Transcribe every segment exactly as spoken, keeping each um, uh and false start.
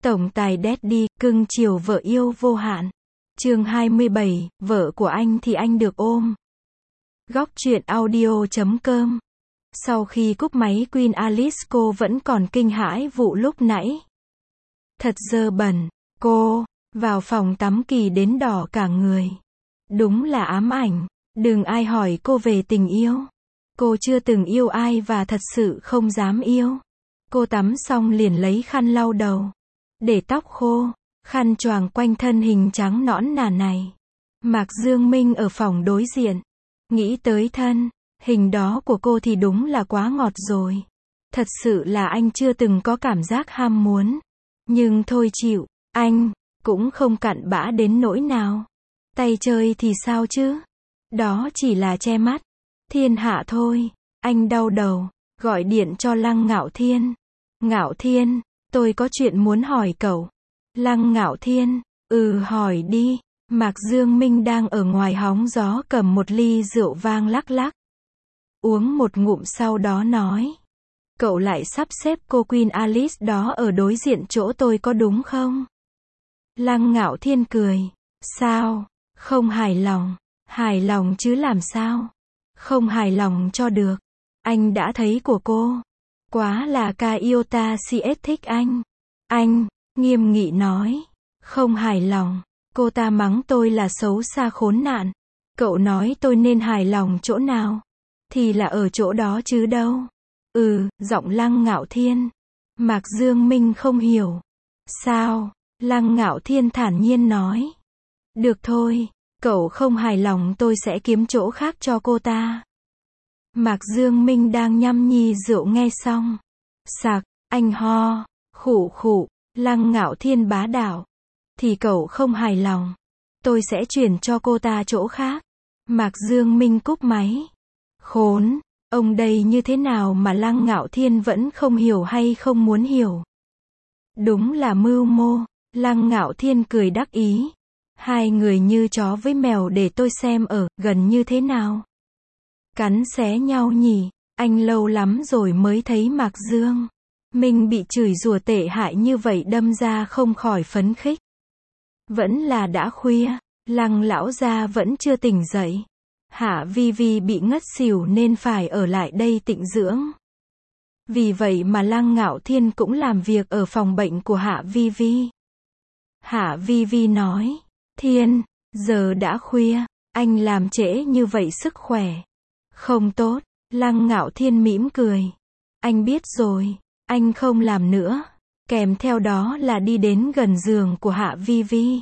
Tổng tài Daddy, cưng chiều vợ yêu vô hạn. Chương hai mươi bảy, vợ của anh thì anh được ôm. Góc truyện audio chấm com. Sau khi cúp máy Queen Alice cô vẫn còn kinh hãi vụ lúc nãy. Thật dơ bẩn, cô, vào phòng tắm kỳ đến đỏ cả người. Đúng là ám ảnh, đừng ai hỏi cô về tình yêu. Cô chưa từng yêu ai và thật sự không dám yêu. Cô tắm xong liền lấy khăn lau đầu. Để tóc khô, khăn choàng quanh thân hình trắng nõn nà này. Mạc Dương Minh ở phòng đối diện. Nghĩ tới thân, hình đó của cô thì đúng là quá ngọt rồi. Thật sự là anh chưa từng có cảm giác ham muốn. Nhưng thôi chịu, anh, cũng không cặn bã đến nỗi nào. Tay chơi thì sao chứ? Đó chỉ là che mắt. Thiên hạ thôi, anh đau đầu, gọi điện cho Lăng Ngạo Thiên. Ngạo Thiên, tôi có chuyện muốn hỏi cậu. Lăng Ngạo Thiên, ừ hỏi đi. Mạc Dương Minh đang ở ngoài hóng gió cầm một ly rượu vang lắc lắc. Uống một ngụm sau đó nói. Cậu lại sắp xếp cô Queen Alice đó ở đối diện chỗ tôi có đúng không? Lăng Ngạo Thiên cười. Sao? Không hài lòng. Hài lòng chứ làm sao? Không hài lòng cho được. Anh đã thấy của cô. Quá là ca yêu ta si ết thích anh. Anh, nghiêm nghị nói. Không hài lòng. Cô ta mắng tôi là xấu xa khốn nạn. Cậu nói tôi nên hài lòng chỗ nào? Thì là ở chỗ đó chứ đâu. Ừ, giọng Lăng Ngạo Thiên. Mạc Dương Minh không hiểu. Sao? Lăng Ngạo Thiên thản nhiên nói. Được thôi, cậu không hài lòng tôi sẽ kiếm chỗ khác cho cô ta. Mạc Dương Minh đang nhâm nhi rượu nghe xong. Sặc, anh ho, khụ khụ, Lăng Ngạo Thiên bá đạo. Thì cậu không hài lòng. Tôi sẽ chuyển cho cô ta chỗ khác. Mạc Dương Minh cúp máy. Khốn, ông đây như thế nào mà Lăng Ngạo Thiên vẫn không hiểu hay không muốn hiểu. Đúng là mưu mô. Lăng Ngạo Thiên cười đắc ý. Hai người như chó với mèo để tôi xem ở gần như thế nào. Cắn xé nhau nhỉ, anh lâu lắm rồi mới thấy Mạc Dương Minh bị chửi rủa tệ hại như vậy đâm ra không khỏi phấn khích. Vẫn là đã khuya, Lăng lão gia vẫn chưa tỉnh dậy. Hạ Vi Vi bị ngất xỉu nên phải ở lại đây tịnh dưỡng. Vì vậy mà Lăng Ngạo Thiên cũng làm việc ở phòng bệnh của Hạ Vi Vi. Hạ Vi Vi nói, Thiên, giờ đã khuya, anh làm trễ như vậy sức khỏe không tốt. Lăng Ngạo Thiên mỉm cười. Anh biết rồi, anh không làm nữa. Kèm theo đó là đi đến gần giường của Hạ Vi Vi.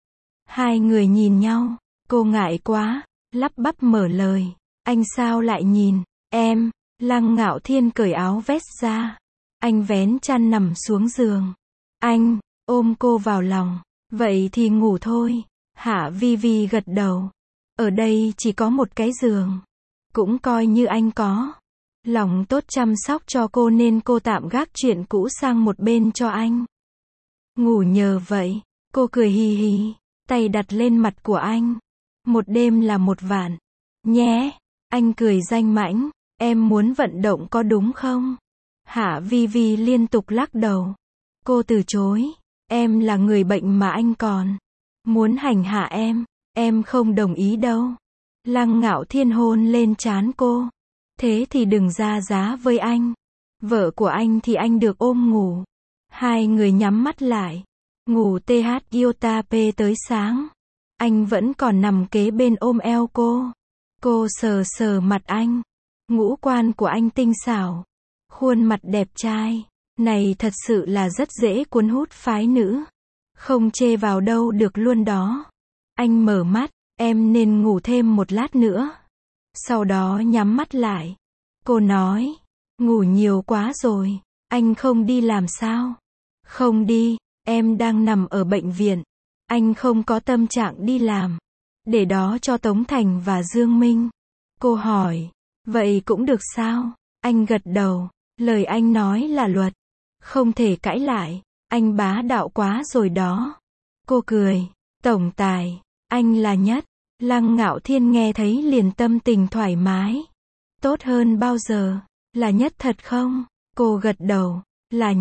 Hai người nhìn nhau, cô ngại quá, lắp bắp mở lời. Anh sao lại nhìn, em? Lăng Ngạo Thiên cởi áo vest ra. Anh vén chăn nằm xuống giường. Anh, ôm cô vào lòng. Vậy thì ngủ thôi. Hạ Vi Vi gật đầu. Ở đây chỉ có một cái giường. Cũng coi như anh có lòng tốt chăm sóc cho cô nên cô tạm gác chuyện cũ sang một bên cho anh. Ngủ nhờ vậy. Cô cười hì hì, tay đặt lên mặt của anh. Một đêm là một vạn. Nhé. Anh cười danh mãnh. Em muốn vận động có đúng không? Hạ Vi Vi liên tục lắc đầu. Cô từ chối. Em là người bệnh mà anh còn muốn hành hạ em. Em không đồng ý đâu. Lăng Ngạo Thiên hôn lên trán cô. Thế thì đừng ra giá với anh. Vợ của anh thì anh được ôm ngủ. Hai người nhắm mắt lại. Ngủ th iota p tới sáng. Anh vẫn còn nằm kế bên ôm eo cô. Cô sờ sờ mặt anh. Ngũ quan của anh tinh xảo. Khuôn mặt đẹp trai. Này thật sự là rất dễ cuốn hút phái nữ. Không chê vào đâu được luôn đó. Anh mở mắt. Em nên ngủ thêm một lát nữa. Sau đó nhắm mắt lại. Cô nói. Ngủ nhiều quá rồi. Anh không đi làm sao? Không đi. Em đang nằm ở bệnh viện. Anh không có tâm trạng đi làm. Để đó cho Tống Thành và Dương Minh. Cô hỏi. Vậy cũng được sao? Anh gật đầu. Lời anh nói là luật. Không thể cãi lại. Anh bá đạo quá rồi đó. Cô cười. Tổng tài. Anh là nhất. Lăng Ngạo Thiên nghe thấy liền tâm tình thoải mái. Tốt hơn bao giờ. Là nhất thật không? Cô gật đầu. Là nhất.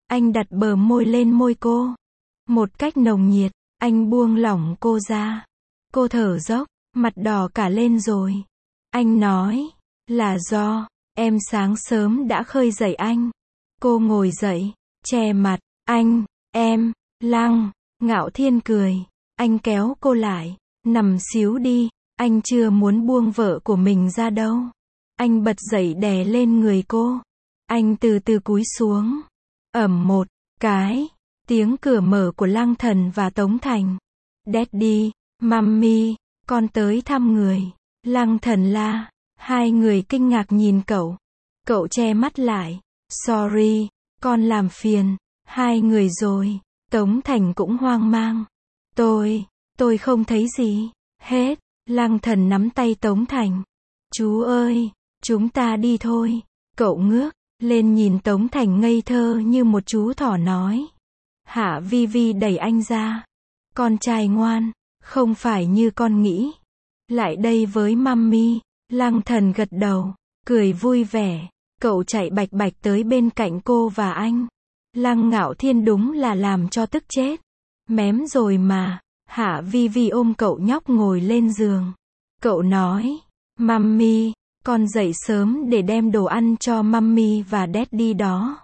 Anh đặt bờ môi lên môi cô. Một cách nồng nhiệt, anh buông lỏng cô ra. Cô thở dốc, mặt đỏ cả lên rồi. Anh nói, là do, em sáng sớm đã khơi dậy anh. Cô ngồi dậy, che mặt, anh, em, Lăng, Ngạo Thiên cười. Anh kéo cô lại, nằm xíu đi, anh chưa muốn buông vợ của mình ra đâu. Anh bật dậy đè lên người cô. Anh từ từ cúi xuống. Ầm một cái, tiếng cửa mở của Lăng Thần và Tống Thành. Daddy, Mummy, con tới thăm người. Lăng Thần la. Hai người kinh ngạc nhìn cậu. Cậu che mắt lại. Sorry, con làm phiền hai người rồi. Tống Thành cũng hoang mang. Tôi, tôi không thấy gì hết. Lăng Thần nắm tay Tống Thành. Chú ơi, chúng ta đi thôi. Cậu ngước lên nhìn Tống Thành ngây thơ như một chú thỏ nói. Hạ Vi Vi đẩy anh ra. Con trai ngoan, không phải như con nghĩ. Lại đây với mummy. Lăng Thần gật đầu, cười vui vẻ. Cậu chạy bạch bạch tới bên cạnh cô và anh. Lăng Ngạo Thiên đúng là làm cho tức chết. Mém rồi mà. Hạ Vi Vi ôm cậu nhóc ngồi lên giường. Cậu nói, mummy, con dậy sớm để đem đồ ăn cho mummy và daddy đó.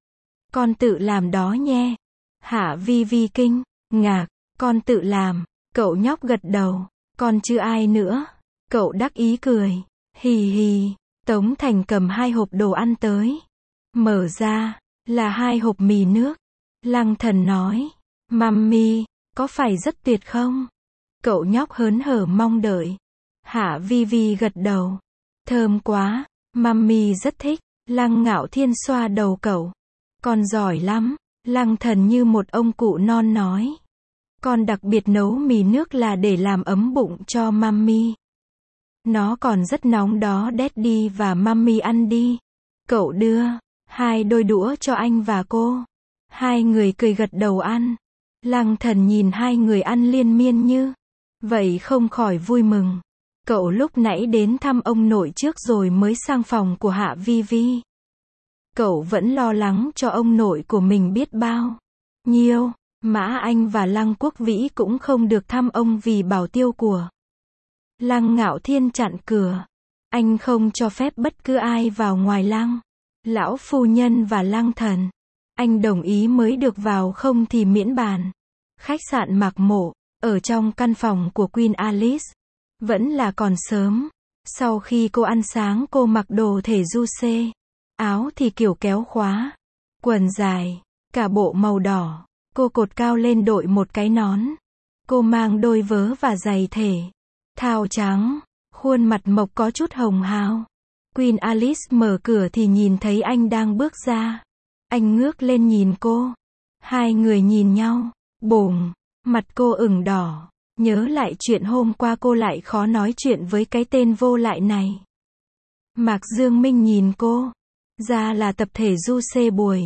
Con tự làm đó nhé. Hạ Vi Vi kinh ngạc, con tự làm. Cậu nhóc gật đầu, con chứ ai nữa. Cậu đắc ý cười, hì hì. Tống Thành cầm hai hộp đồ ăn tới. Mở ra, là hai hộp mì nước. Lăng Thần nói, mummy, có phải rất tuyệt không? Cậu nhóc hớn hở mong đợi. Hạ Vi Vi gật đầu. Thơm quá, mummy rất thích. Lăng Ngạo Thiên xoa đầu cậu. Con giỏi lắm. Lăng Thần như một ông cụ non nói. Con đặc biệt nấu mì nước là để làm ấm bụng cho mummy. Nó còn rất nóng đó daddy và mummy ăn đi. Cậu đưa hai đôi đũa cho anh và cô. Hai người cười gật đầu ăn. Lăng Thần nhìn hai người ăn liên miên như vậy không khỏi vui mừng. Cậu lúc nãy đến thăm ông nội trước rồi mới sang phòng của Hạ Vi Vi. Cậu vẫn lo lắng cho ông nội của mình biết bao nhiêu. Mã Anh và Lăng Quốc Vĩ cũng không được thăm ông vì bảo tiêu của Lăng Ngạo Thiên chặn cửa. Anh không cho phép bất cứ ai vào ngoài Lăng lão phu nhân và Lăng Thần. Anh đồng ý mới được vào, không thì miễn bàn. Khách sạn Mạc Mộ, ở trong căn phòng của Queen Alice. Vẫn là còn sớm. Sau khi cô ăn sáng cô mặc đồ thể du xê. Áo thì kiểu kéo khóa. Quần dài, cả bộ màu đỏ. Cô cột cao lên đội một cái nón. Cô mang đôi vớ và giày thể thao trắng. Khuôn mặt mộc có chút hồng hào. Queen Alice mở cửa thì nhìn thấy anh đang bước ra. Anh ngước lên nhìn cô. Hai người nhìn nhau. Bùng, mặt cô ửng đỏ. Nhớ lại chuyện hôm qua cô lại khó nói chuyện với cái tên vô lại này. Mạc Dương Minh nhìn cô. Ra là tập thể du xê buổi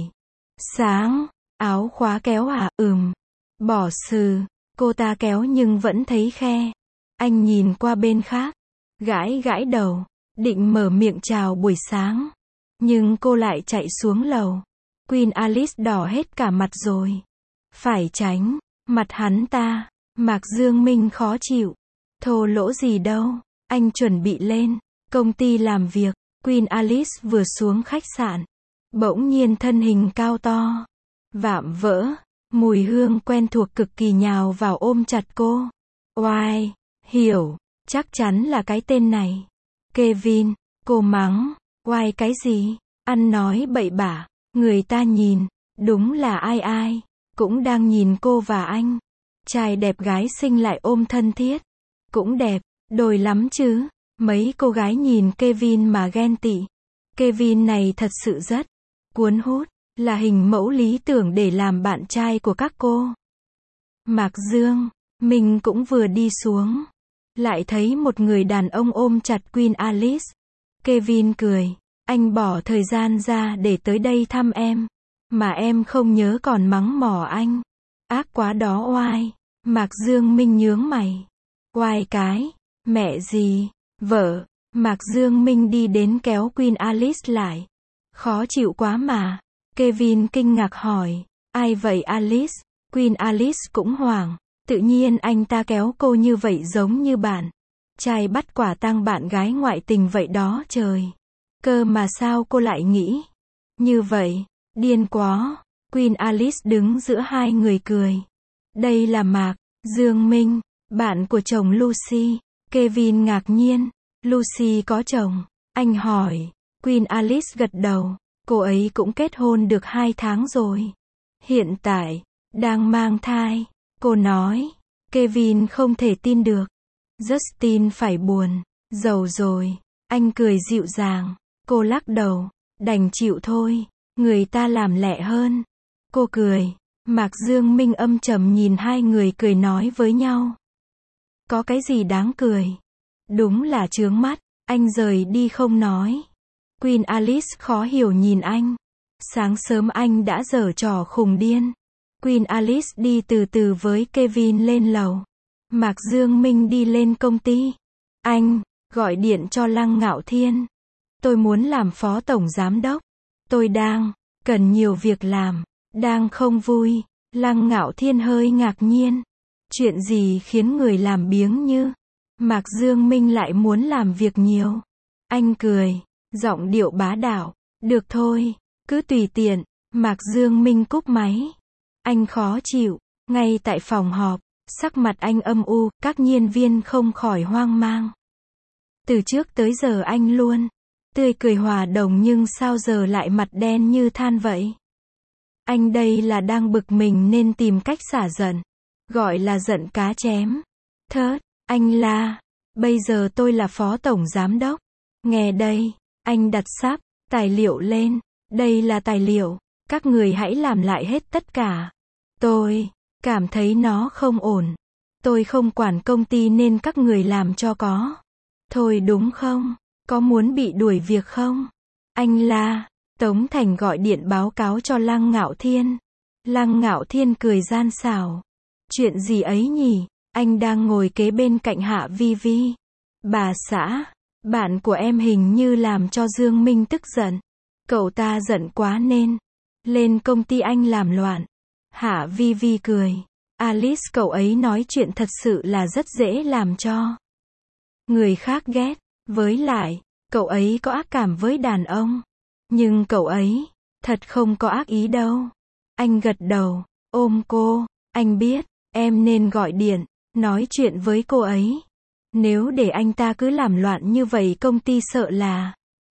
sáng. Áo khóa kéo à? Ừm. Bỏ sừ. Cô ta kéo nhưng vẫn thấy khe. Anh nhìn qua bên khác. Gãi gãi đầu. Định mở miệng chào buổi sáng. Nhưng cô lại chạy xuống lầu. Queen Alice đỏ hết cả mặt rồi. Phải tránh mặt hắn ta. Mạc Dương Minh khó chịu. Thô lỗ gì đâu. Anh chuẩn bị lên công ty làm việc. Queen Alice vừa xuống khách sạn. Bỗng nhiên thân hình cao to. Vạm vỡ. Mùi hương quen thuộc cực kỳ nhào vào ôm chặt cô. Oai. Hiểu. Chắc chắn là cái tên này. Kevin. Cô mắng. Oai cái gì? Ăn nói bậy bạ. Người ta nhìn. Đúng là ai ai cũng đang nhìn cô và anh. Trai đẹp gái xinh lại ôm thân thiết. Cũng đẹp. Đồi lắm chứ. Mấy cô gái nhìn Kevin mà ghen tị. Kevin này thật sự rất cuốn hút. Là hình mẫu lý tưởng để làm bạn trai của các cô. Mạc Dương Minh cũng vừa đi xuống. Lại thấy một người đàn ông ôm chặt Queen Alice. Kevin cười. Anh bỏ thời gian ra để tới đây thăm em. Mà em không nhớ còn mắng mỏ anh. Ác quá đó oai. Mạc Dương Minh nhướng mày. Oai cái. Mẹ gì? Vợ. Mạc Dương Minh đi đến kéo Queen Alice lại. Khó chịu quá mà. Kevin kinh ngạc hỏi, ai vậy Alice? Queen Alice cũng hoảng, tự nhiên anh ta kéo cô như vậy giống như bạn trai bắt quả tang bạn gái ngoại tình vậy đó trời. Cơ mà sao cô lại nghĩ như vậy? Điên quá. Queen Alice đứng giữa hai người cười. Đây là Mạc Dương Minh, bạn của chồng Lucy. Kevin ngạc nhiên. Lucy có chồng? Anh hỏi. Queen Alice gật đầu. Cô ấy cũng kết hôn được hai tháng rồi. Hiện tại, đang mang thai. Cô nói. Kevin không thể tin được. Justin phải buồn, giàu rồi. Anh cười dịu dàng. Cô lắc đầu. Đành chịu thôi. Người ta làm lẹ hơn. Cô cười. Mạc Dương Minh âm trầm nhìn hai người cười nói với nhau. Có cái gì đáng cười? Đúng là chướng mắt. Anh rời đi không nói. Queen Alice khó hiểu nhìn anh. Sáng sớm anh đã giở trò khùng điên. Queen Alice đi từ từ với Kevin lên lầu. Mạc Dương Minh đi lên công ty. Anh, gọi điện cho Lăng Ngạo Thiên. Tôi muốn làm phó tổng giám đốc. Tôi đang, cần nhiều việc làm. Đang không vui. Lăng Ngạo Thiên hơi ngạc nhiên. Chuyện gì khiến người làm biếng như Mạc Dương Minh lại muốn làm việc nhiều? Anh cười, giọng điệu bá đạo. Được thôi, cứ tùy tiện. Mạc Dương Minh cúp máy. Anh khó chịu. Ngay tại phòng họp, sắc mặt anh âm u, các nhân viên không khỏi hoang mang. Từ trước tới giờ anh luôn tươi cười hòa đồng nhưng sao giờ lại mặt đen như than vậy? Anh đây là đang bực mình nên tìm cách xả giận. Gọi là giận cá chém thớt. Anh la. Bây giờ tôi là phó tổng giám đốc. Nghe đây. Anh đặt sắp tài liệu lên. Đây là tài liệu. Các người hãy làm lại hết tất cả. Tôi cảm thấy nó không ổn. Tôi không quản công ty nên các người làm cho có. Thôi đúng không? Có muốn bị đuổi việc không? Anh la. Tống Thành gọi điện báo cáo cho Lăng Ngạo Thiên. Lăng Ngạo Thiên cười gian xảo. Chuyện gì ấy nhỉ? Anh đang ngồi kế bên cạnh Hạ Vi Vi. Bà xã, bạn của em hình như làm cho Dương Minh tức giận. Cậu ta giận quá nên lên công ty anh làm loạn. Hạ Vi Vi cười. Alice, cậu ấy nói chuyện thật sự là rất dễ làm cho người khác ghét. Với lại, cậu ấy có ác cảm với đàn ông. Nhưng cậu ấy thật không có ác ý đâu. Anh gật đầu, ôm cô. Anh biết, em nên gọi điện, nói chuyện với cô ấy. Nếu để anh ta cứ làm loạn như vậy công ty sợ là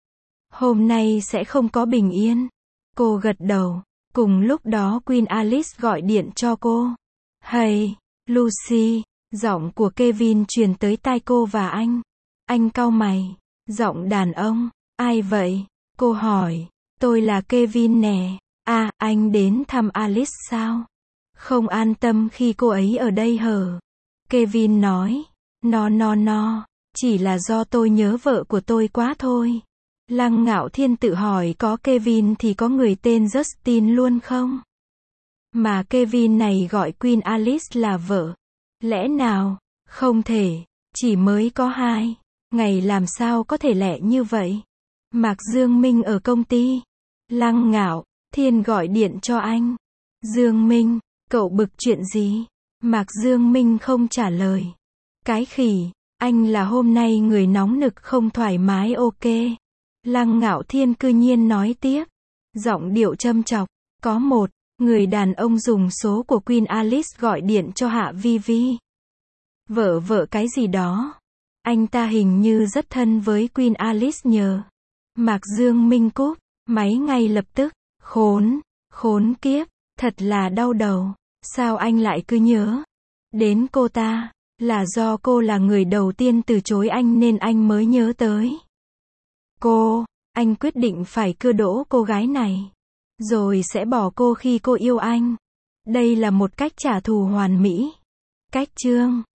hôm nay sẽ không có bình yên. Cô gật đầu. Cùng lúc đó Queen Alice gọi điện cho cô. Hey, Lucy. Giọng của Kevin truyền tới tai cô và anh. Anh cau mày. Giọng đàn ông. Ai vậy? Cô hỏi. Tôi là Kevin nè. À, anh đến thăm Alice sao? Không an tâm khi cô ấy ở đây hờ? Kevin nói. No no no. Chỉ là do tôi nhớ vợ của tôi quá thôi. Lăng Ngạo Thiên tự hỏi có Kevin thì có người tên Justin luôn không? Mà Kevin này gọi Queen Alice là vợ. Lẽ nào? Không thể. Chỉ mới có hai ngày làm sao có thể lẹ như vậy? Mạc Dương Minh ở công ty. Lăng Ngạo Thiên gọi điện cho anh. Dương Minh, cậu bực chuyện gì? Mạc Dương Minh không trả lời. Cái khỉ, anh là hôm nay người nóng nực không thoải mái ok. Lăng Ngạo Thiên cư nhiên nói tiếp. Giọng điệu châm chọc. Có một người đàn ông dùng số của Queen Alice gọi điện cho Hạ Vi Vi. Vợ vợ cái gì đó. Anh ta hình như rất thân với Queen Alice nhờ. Mạc Dương Minh cúp máy ngay lập tức. Khốn, khốn kiếp, thật là đau đầu. Sao anh lại cứ nhớ đến cô ta? Là do cô là người đầu tiên từ chối anh nên anh mới nhớ tới cô. Anh quyết định phải cưa đỗ cô gái này. Rồi sẽ bỏ cô khi cô yêu anh. Đây là một cách trả thù hoàn mỹ. Cách chương